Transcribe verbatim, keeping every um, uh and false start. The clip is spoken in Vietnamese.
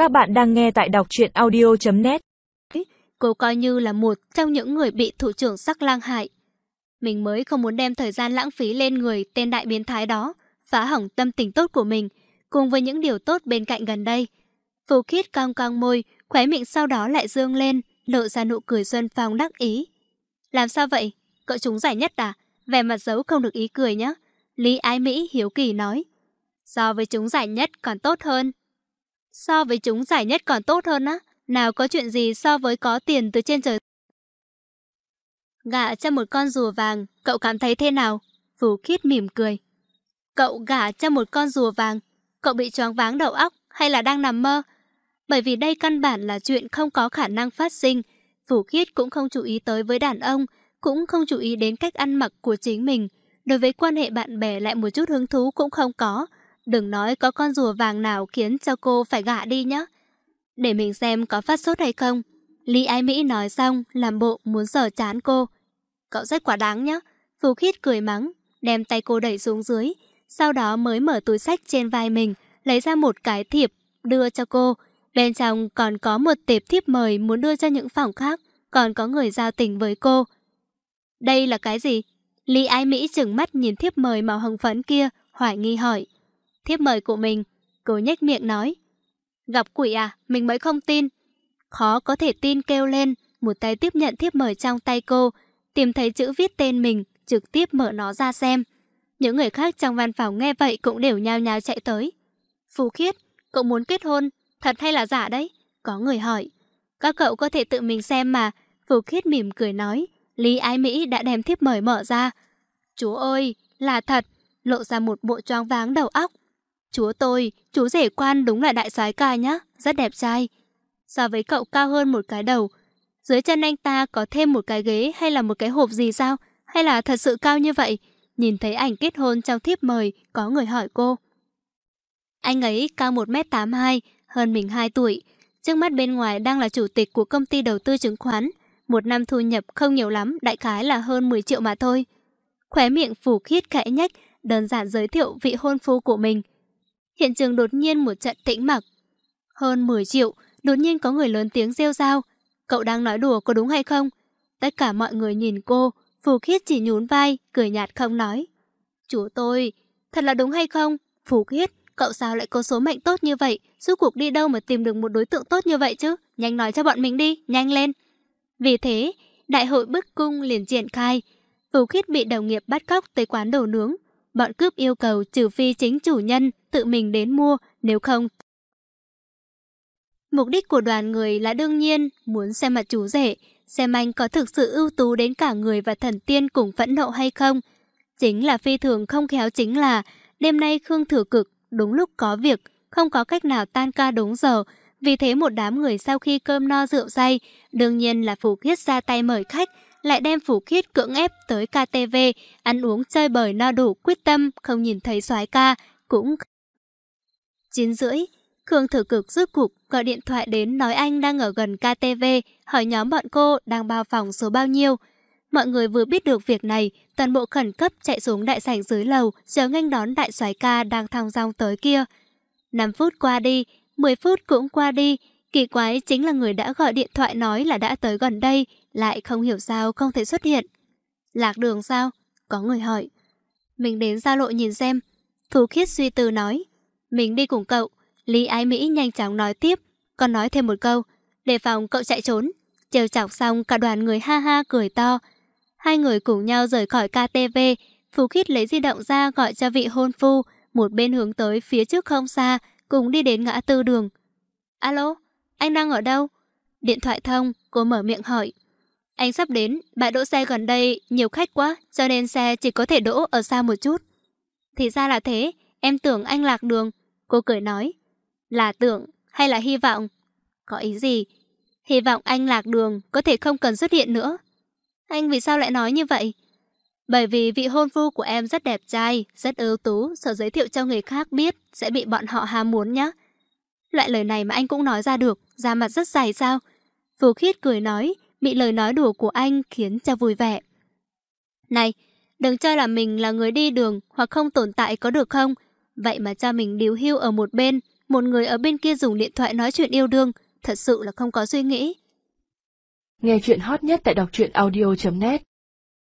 Các bạn đang nghe tại đọc truyện audio chấm net. Cô coi như là một trong những người bị thủ trưởng Sắc Lang hại. Mình mới không muốn đem thời gian lãng phí lên người tên đại biến thái đó, phá hỏng tâm tình tốt của mình, cùng với những điều tốt bên cạnh gần đây. Phù Khiết cong cong môi, khóe miệng sau đó lại dương lên, lộ ra nụ cười xuân phong đắc ý. Làm sao vậy? Cậu trúng giải nhất à? Vẻ mặt giấu không được ý cười nhé. Lý Ái Mỹ hiếu kỳ nói. So với trúng giải nhất còn tốt hơn. So với trúng giải nhất còn tốt hơn á? Nào có chuyện gì so với có tiền từ trên trời. Gả cho một con rùa vàng, cậu cảm thấy thế nào? Phù Khiết mỉm cười. Cậu gả cho một con rùa vàng, cậu bị choáng váng đầu óc hay là đang nằm mơ? Bởi vì đây căn bản là chuyện không có khả năng phát sinh. Phù Khiết cũng không chú ý tới với đàn ông, cũng không chú ý đến cách ăn mặc của chính mình. Đối với quan hệ bạn bè lại một chút hứng thú cũng không có. Đừng nói có con rùa vàng nào khiến cho cô phải gả đi nhé. Để mình xem có phát sốt hay không. Lý Ái Mỹ nói xong, làm bộ muốn sờ chán cô. Cậu rất quá đáng nhé. Phù Khiết cười mắng, đem tay cô đẩy xuống dưới. Sau đó mới mở túi xách trên vai mình, lấy ra một cái thiệp, đưa cho cô. Bên trong còn có một tệp thiếp mời muốn đưa cho những phòng khác, còn có người giao tình với cô. Đây là cái gì? Lý Ái Mỹ trừng mắt nhìn thiếp mời màu hồng phấn kia, hoài nghi hỏi. Thiếp mời của mình, cô nhếch miệng nói. Gặp quỷ à, mình mới không tin. Khó có thể tin kêu lên, một tay tiếp nhận thiếp mời trong tay cô, tìm thấy chữ viết tên mình, trực tiếp mở nó ra xem. Những người khác trong văn phòng nghe vậy cũng đều nhao nhao chạy tới. Phù Khiết, cậu muốn kết hôn, thật hay là giả đấy? Có người hỏi. Các cậu có thể tự mình xem mà. Phù Khiết mỉm cười nói. Lý Ái Mỹ đã đem thiếp mời mở ra. Chú ơi, là thật, lộ ra một bộ choáng váng đầu óc. Chúa tôi, chú rể quan đúng là đại soái ca nhá, rất đẹp trai. So với cậu cao hơn một cái đầu. Dưới chân anh ta có thêm một cái ghế hay là một cái hộp gì sao? Hay là thật sự cao như vậy? Nhìn thấy ảnh kết hôn trong thiếp mời, có người hỏi cô. Anh ấy cao một mét tám mươi hai, hơn mình hai tuổi. Trước mắt bên ngoài đang là chủ tịch của công ty đầu tư chứng khoán. Một năm thu nhập không nhiều lắm, đại khái là hơn mười triệu mà thôi. Khóe miệng Phù Khiết khẽ nhếch, đơn giản giới thiệu vị hôn phu của mình. Hiện trường đột nhiên một trận tĩnh mặc. Hơn mười triệu, đột nhiên có người lớn tiếng rêu rao. Cậu đang nói đùa có đúng hay không? Tất cả mọi người nhìn cô, Phù Khiết chỉ nhún vai, cười nhạt không nói. Chú tôi, thật là đúng hay không? Phù Khiết, cậu sao lại có số mệnh tốt như vậy? Rốt cuộc đi đâu mà tìm được một đối tượng tốt như vậy chứ? Nhanh nói cho bọn mình đi, nhanh lên. Vì thế, đại hội bức cung liền triển khai. Phù Khiết bị đồng nghiệp bắt cóc tới quán đồ nướng. Bọn cướp yêu cầu trừ phi chính chủ nhân tự mình đến mua, nếu không. Mục đích của đoàn người là đương nhiên muốn xem mặt chú rể, xem anh có thực sự ưu tú đến cả người và thần tiên cùng phẫn nộ hay không. Chính là phi thường không khéo chính là đêm nay Khương Thừa Cực đúng lúc có việc, không có cách nào tan ca đúng giờ. Vì thế một đám người sau khi cơm no rượu say, đương nhiên là Phù Khiết ra tay mời khách, lại đem Phù Khiết cưỡng ép tới ca tê vê, ăn uống chơi bời no đủ, quyết tâm không nhìn thấy soái ca, cũng chín rưỡi. Khương Thừa Cực rốt cuộc gọi điện thoại đến nói anh đang ở gần ca tê vê, hỏi nhóm bọn cô đang bao phòng số bao nhiêu. Mọi người vừa biết được việc này, toàn bộ khẩn cấp chạy xuống đại sảnh dưới lầu, chờ nghênh đón đại soái ca đang thong dong tới kia. năm phút qua đi, mười phút cũng qua đi, kỳ quái chính là người đã gọi điện thoại nói là đã tới gần đây, lại không hiểu sao không thể xuất hiện. Lạc đường sao? Có người hỏi. Mình đến giao lộ nhìn xem. Phù Khiết suy tư nói. Mình đi cùng cậu. Lý Ái Mỹ nhanh chóng nói tiếp, còn nói thêm một câu. Đề phòng cậu chạy trốn. Trêu chọc xong cả đoàn người ha ha cười to. Hai người cùng nhau rời khỏi ca tê vê. Phù Khiết lấy di động ra gọi cho vị hôn phu. Một bên hướng tới phía trước không xa, cùng đi đến ngã tư đường. Alo, anh đang ở đâu? Điện thoại thông, cô mở miệng hỏi. Anh sắp đến, bãi đỗ xe gần đây nhiều khách quá, cho nên xe chỉ có thể đỗ ở xa một chút. Thì ra là thế, em tưởng anh lạc đường. Cô cười nói. Là tưởng hay là hy vọng? Có ý gì? Hy vọng anh lạc đường có thể không cần xuất hiện nữa. Anh vì sao lại nói như vậy? Bởi vì vị hôn phu của em rất đẹp trai, rất ưu tú, sợ giới thiệu cho người khác biết sẽ bị bọn họ ham muốn nhé. Loại lời này mà anh cũng nói ra được, da mặt rất dày sao? Phù Khiết cười nói, bị lời nói đùa của anh khiến cho vui vẻ. Này, đừng cho là mình là người đi đường hoặc không tồn tại có được không? Vậy mà cho mình điếu hưu ở một bên, Một người ở bên kia dùng điện thoại nói chuyện yêu đương, thật sự là không có suy nghĩ. Nghe chuyện hot nhất tại đọc truyện audio chấm net